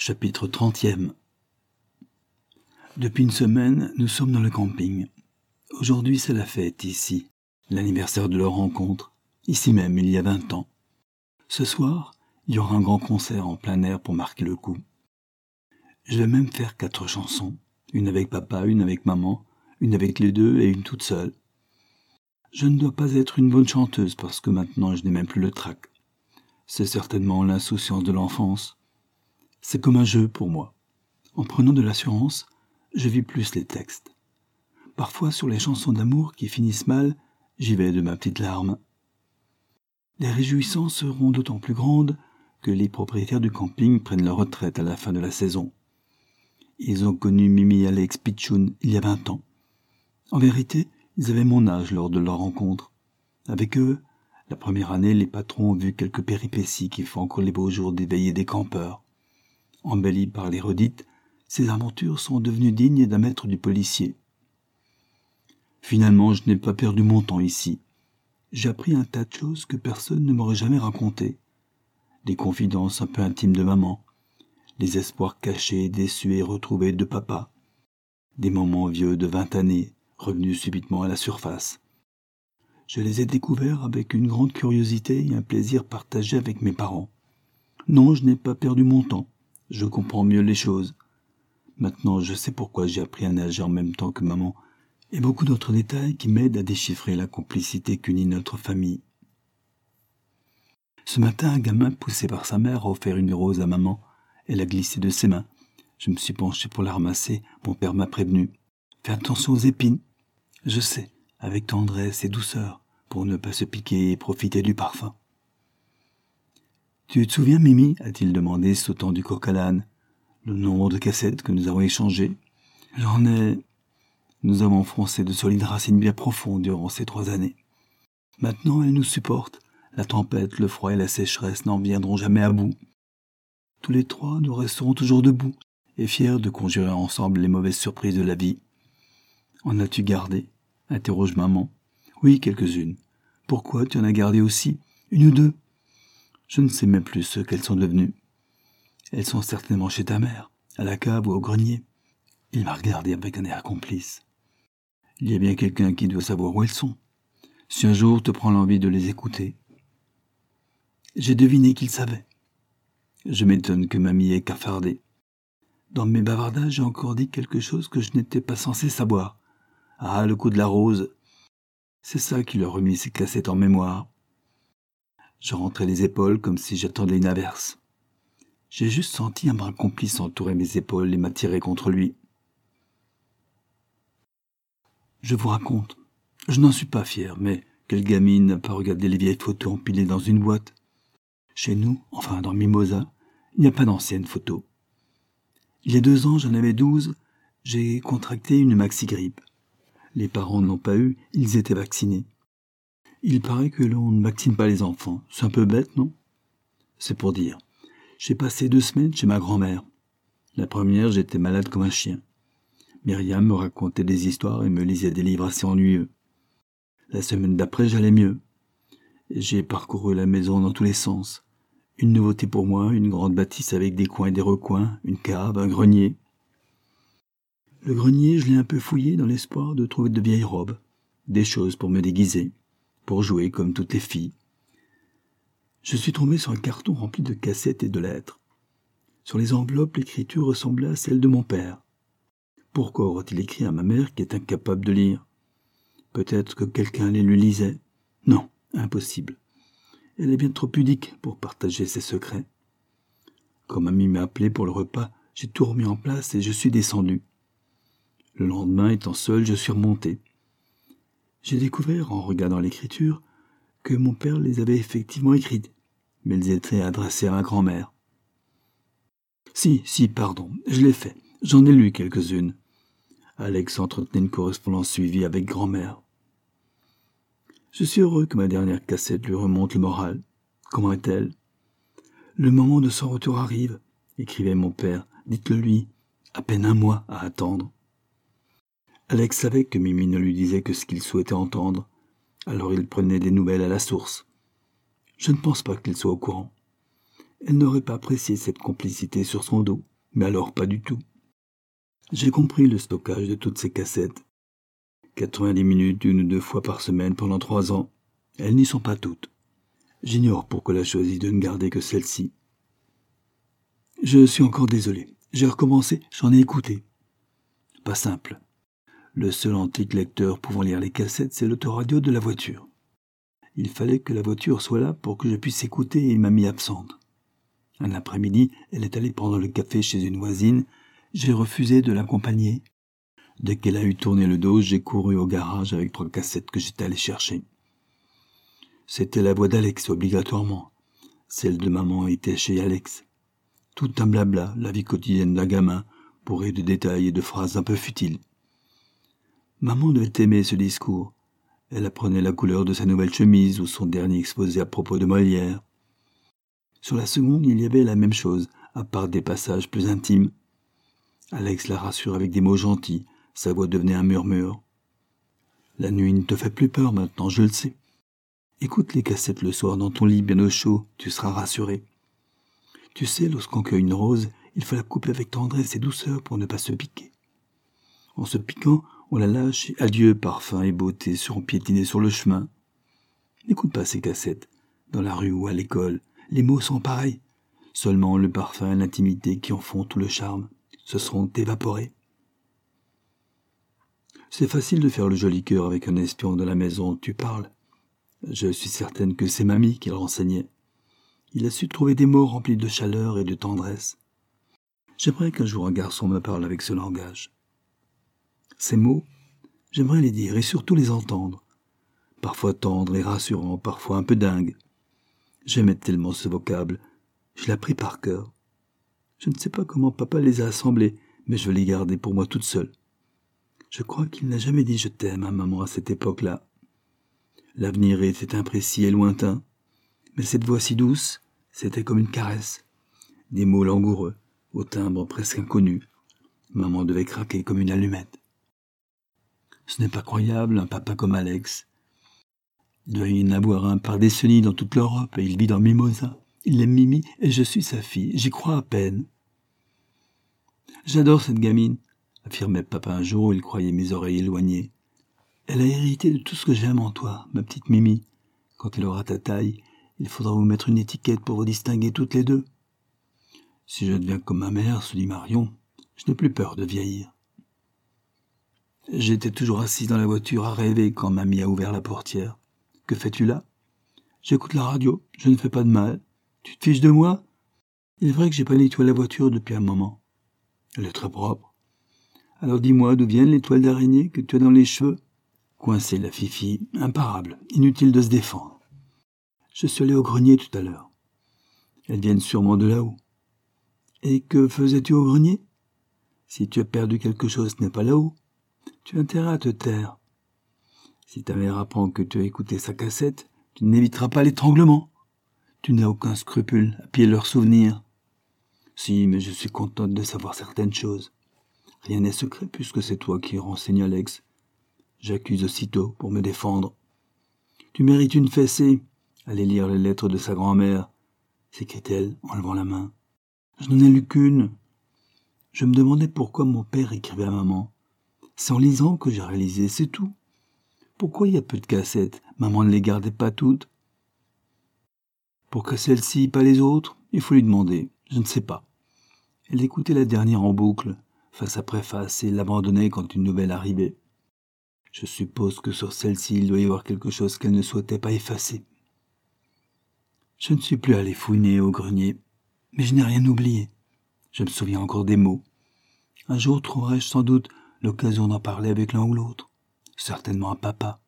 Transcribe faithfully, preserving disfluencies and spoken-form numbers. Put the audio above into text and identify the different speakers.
Speaker 1: Chapitre trentième. Depuis une semaine, nous sommes dans le camping. Aujourd'hui, c'est la fête ici, l'anniversaire de leur rencontre, ici même, il y a vingt ans. Ce soir, il y aura un grand concert en plein air pour marquer le coup. Je vais même faire quatre chansons, une avec papa, une avec maman, une avec les deux et une toute seule. Je ne dois pas être une bonne chanteuse parce que maintenant je n'ai même plus le trac. C'est certainement l'insouciance de l'enfance. C'est comme un jeu pour moi. En prenant de l'assurance, je vis plus les textes. Parfois, sur les chansons d'amour qui finissent mal, j'y vais de ma petite larme. Les réjouissances seront d'autant plus grandes que les propriétaires du camping prennent leur retraite à la fin de la saison. Ils ont connu Mimi, Alex, Pichoun il y a vingt ans. En vérité, ils avaient mon âge lors de leur rencontre. Avec eux, la première année, les patrons ont vu quelques péripéties qui font encore les beaux jours des veillées des campeurs. Embellies par les redites, ces aventures sont devenues dignes d'un maître du policier. Finalement, je n'ai pas perdu mon temps ici. J'ai appris un tas de choses que personne ne m'aurait jamais racontées. Des confidences un peu intimes de maman, les espoirs cachés, déçus et retrouvés de papa, des moments vieux de vingt années, revenus subitement à la surface. Je les ai découverts avec une grande curiosité et un plaisir partagé avec mes parents. Non, je n'ai pas perdu mon temps. Je comprends mieux les choses. Maintenant, je sais pourquoi j'ai appris à nager en même temps que maman, et beaucoup d'autres détails qui m'aident à déchiffrer la complicité qu'unit notre famille. Ce matin, un gamin poussé par sa mère a offert une rose à maman. Elle a glissé de ses mains. Je me suis penché pour la ramasser. Mon père m'a prévenu. Fais attention aux épines. Je sais, avec tendresse et douceur, pour ne pas se piquer et profiter du parfum. Tu te souviens, Mimi, a-t-il demandé, sautant du coq à l'âne, le nombre de cassettes que nous avons échangées? J'en ai... Nous avons froncé de solides racines bien profondes durant ces trois années. Maintenant, elles nous supportent. La tempête, le froid et la sécheresse n'en viendront jamais à bout. Tous les trois, nous resterons toujours debout et fiers de conjurer ensemble les mauvaises surprises de la vie. En as-tu gardé? Interroge maman. Oui, quelques-unes. Pourquoi tu en as gardé aussi? Une ou deux? Je ne sais même plus ce qu'elles sont devenues. Elles sont certainement chez ta mère, à la cave ou au grenier. Il m'a regardé avec un air complice. Il y a bien quelqu'un qui doit savoir où elles sont. Si un jour te prend l'envie de les écouter. J'ai deviné qu'il savait. Je m'étonne que mamie ait cafardé. Dans mes bavardages, j'ai encore dit quelque chose que je n'étais pas censé savoir. Ah, le coup de la rose. C'est ça qui leur remis ces cassettes en mémoire. Je rentrais les épaules comme si j'attendais une averse. J'ai juste senti un bras complice entourer mes épaules et m'attirer contre lui. Je vous raconte. Je n'en suis pas fier, mais quelle gamine n'a pas regardé les vieilles photos empilées dans une boîte? Chez nous, enfin dans Mimosa, il n'y a pas d'anciennes photos. Il y a deux ans, j'en avais douze, j'ai contracté une maxi-grippe. Les parents ne l'ont pas eu, ils étaient vaccinés. Il paraît que l'on ne vaccine pas les enfants. C'est un peu bête, non? C'est pour dire. J'ai passé deux semaines chez ma grand-mère. La première, j'étais malade comme un chien. Myriam me racontait des histoires et me lisait des livres assez ennuyeux. La semaine d'après, j'allais mieux. J'ai parcouru la maison dans tous les sens. Une nouveauté pour moi, une grande bâtisse avec des coins et des recoins, une cave, un grenier. Le grenier, je l'ai un peu fouillé dans l'espoir de trouver de vieilles robes, des choses pour me déguiser, pour jouer comme toutes les filles. Je suis tombé sur un carton rempli de cassettes et de lettres. Sur les enveloppes, l'écriture ressemblait à celle de mon père. Pourquoi aurait-il écrit à ma mère qui est incapable de lire? Peut-être que quelqu'un les lui lisait. Non, impossible. Elle est bien trop pudique pour partager ses secrets. Quand mamie m'a appelé pour le repas, j'ai tout remis en place et je suis descendu. Le lendemain, étant seul, je suis remonté. J'ai découvert, en regardant l'écriture, que mon père les avait effectivement écrites, mais elles étaient adressées à ma grand-mère. Si, si, pardon, je l'ai fait. J'en ai lu quelques-unes. Alex entretenait une correspondance suivie avec grand-mère. Je suis heureux que ma dernière cassette lui remonte le moral. Comment est-elle? Le moment de son retour arrive, écrivait mon père. Dites-le lui. À peine un mois à attendre. Alex savait que Mimi ne lui disait que ce qu'il souhaitait entendre. Alors il prenait des nouvelles à la source. Je ne pense pas qu'il soit au courant. Elle n'aurait pas apprécié cette complicité sur son dos, Mais alors pas du tout. J'ai compris le stockage de toutes ces cassettes. quatre-vingt-dix minutes une ou deux fois par semaine pendant trois ans. Elles n'y sont pas toutes. J'ignore pourquoi elle a choisi de ne garder que celle-ci. Je suis encore désolé. J'ai recommencé, j'en ai écouté. Pas simple. Le seul antique lecteur pouvant lire les cassettes, c'est l'autoradio de la voiture. Il fallait que la voiture soit là pour que je puisse écouter et mamie absente. Un après-midi, elle est allée prendre le café chez une voisine. J'ai refusé de l'accompagner. Dès qu'elle a eu tourné le dos, j'ai couru au garage avec trois cassettes que j'étais allé chercher. C'était la voix d'Alex, obligatoirement. Celle de maman était chez Alex. Tout un blabla, la vie quotidienne d'un gamin, bourré de détails et de phrases un peu futiles. Maman devait aimer ce discours. Elle apprenait la couleur de sa nouvelle chemise ou son dernier exposé à propos de Molière. Sur la seconde, il y avait la même chose, à part des passages plus intimes. Alex la rassure avec des mots gentils, sa voix devenait un murmure. La nuit ne te fait plus peur maintenant, je le sais. Écoute les cassettes le soir dans ton lit bien au chaud, tu seras rassuré. Tu sais, lorsqu'on cueille une rose, il faut la couper avec tendresse et douceur pour ne pas se piquer. En se piquant, on la lâche et adieu parfum et beauté seront piétinés sur le chemin. N'écoute pas ces cassettes. Dans la rue ou à l'école, les mots sont pareils. Seulement le parfum et l'intimité qui en font tout le charme se seront évaporés. C'est facile de faire le joli cœur avec un espion de la maison où tu parles. Je suis certaine que c'est mamie qui le renseignait. Il a su trouver des mots remplis de chaleur et de tendresse. J'aimerais qu'un jour un garçon me parle avec ce langage. Ces mots, j'aimerais les dire et surtout les entendre. Parfois tendres et rassurants, parfois un peu dingues. J'aimais tellement ce vocable, je l'ai appris par cœur. Je ne sais pas comment papa les a assemblés, mais je veux les garder pour moi toute seule. Je crois qu'il n'a jamais dit « je t'aime » à maman à cette époque-là. L'avenir était imprécis et lointain, mais cette voix si douce, c'était comme une caresse. Des mots langoureux, au timbre presque inconnu. Maman devait craquer comme une allumette. Ce n'est pas croyable, un papa comme Alex. Il doit y en avoir un par décennies dans toute l'Europe et il vit dans Mimosa. Il aime Mimi et je suis sa fille, j'y crois à peine. J'adore cette gamine, affirmait papa un jour où il croyait mes oreilles éloignées. Elle a hérité de tout ce que j'aime en toi, ma petite Mimi. Quand elle aura ta taille, il faudra vous mettre une étiquette pour vous distinguer toutes les deux. Si je deviens comme ma mère, se dit Marion, je n'ai plus peur de vieillir. J'étais toujours assis dans la voiture à rêver quand mamie a ouvert la portière. Que fais-tu là? J'écoute la radio, je ne fais pas de mal. Tu te fiches de moi? Il est vrai que j'ai pas nettoyé la voiture depuis un moment. Elle est très propre. Alors dis-moi d'où viennent les toiles d'araignée que tu as dans les cheveux? Coincée la fifi, imparable, inutile de se défendre. Je suis allé au grenier tout à l'heure. Elles viennent sûrement de là-haut. Et que faisais-tu au grenier? Si tu as perdu quelque chose, ce n'est pas là-haut. Tu as intérêt à te taire. Si ta mère apprend que tu as écouté sa cassette, tu n'éviteras pas l'étranglement. Tu n'as aucun scrupule à piller leurs souvenirs. Si, mais je suis contente de savoir certaines choses. Rien n'est secret puisque c'est toi qui renseignes Alex. J'accuse aussitôt pour me défendre. Tu mérites une fessée. Allez lire les lettres de sa grand-mère, s'écrie-t-elle en levant la main. Je n'en ai lu qu'une. Je me demandais pourquoi mon père écrivait à maman. C'est en lisant que j'ai réalisé, c'est tout. Pourquoi il y a peu de cassettes? Maman ne les gardait pas toutes. Pourquoi celle-ci, pas les autres? Il faut lui demander. Je ne sais pas. Elle écoutait la dernière en boucle, face après face, et l'abandonnait quand une nouvelle arrivait. Je suppose que sur celle-ci, il doit y avoir quelque chose qu'elle ne souhaitait pas effacer. Je ne suis plus allé fouiner au grenier, mais je n'ai rien oublié. Je me souviens encore des mots. Un jour trouverai-je sans doute l'occasion d'en parler avec l'un ou l'autre, certainement à papa.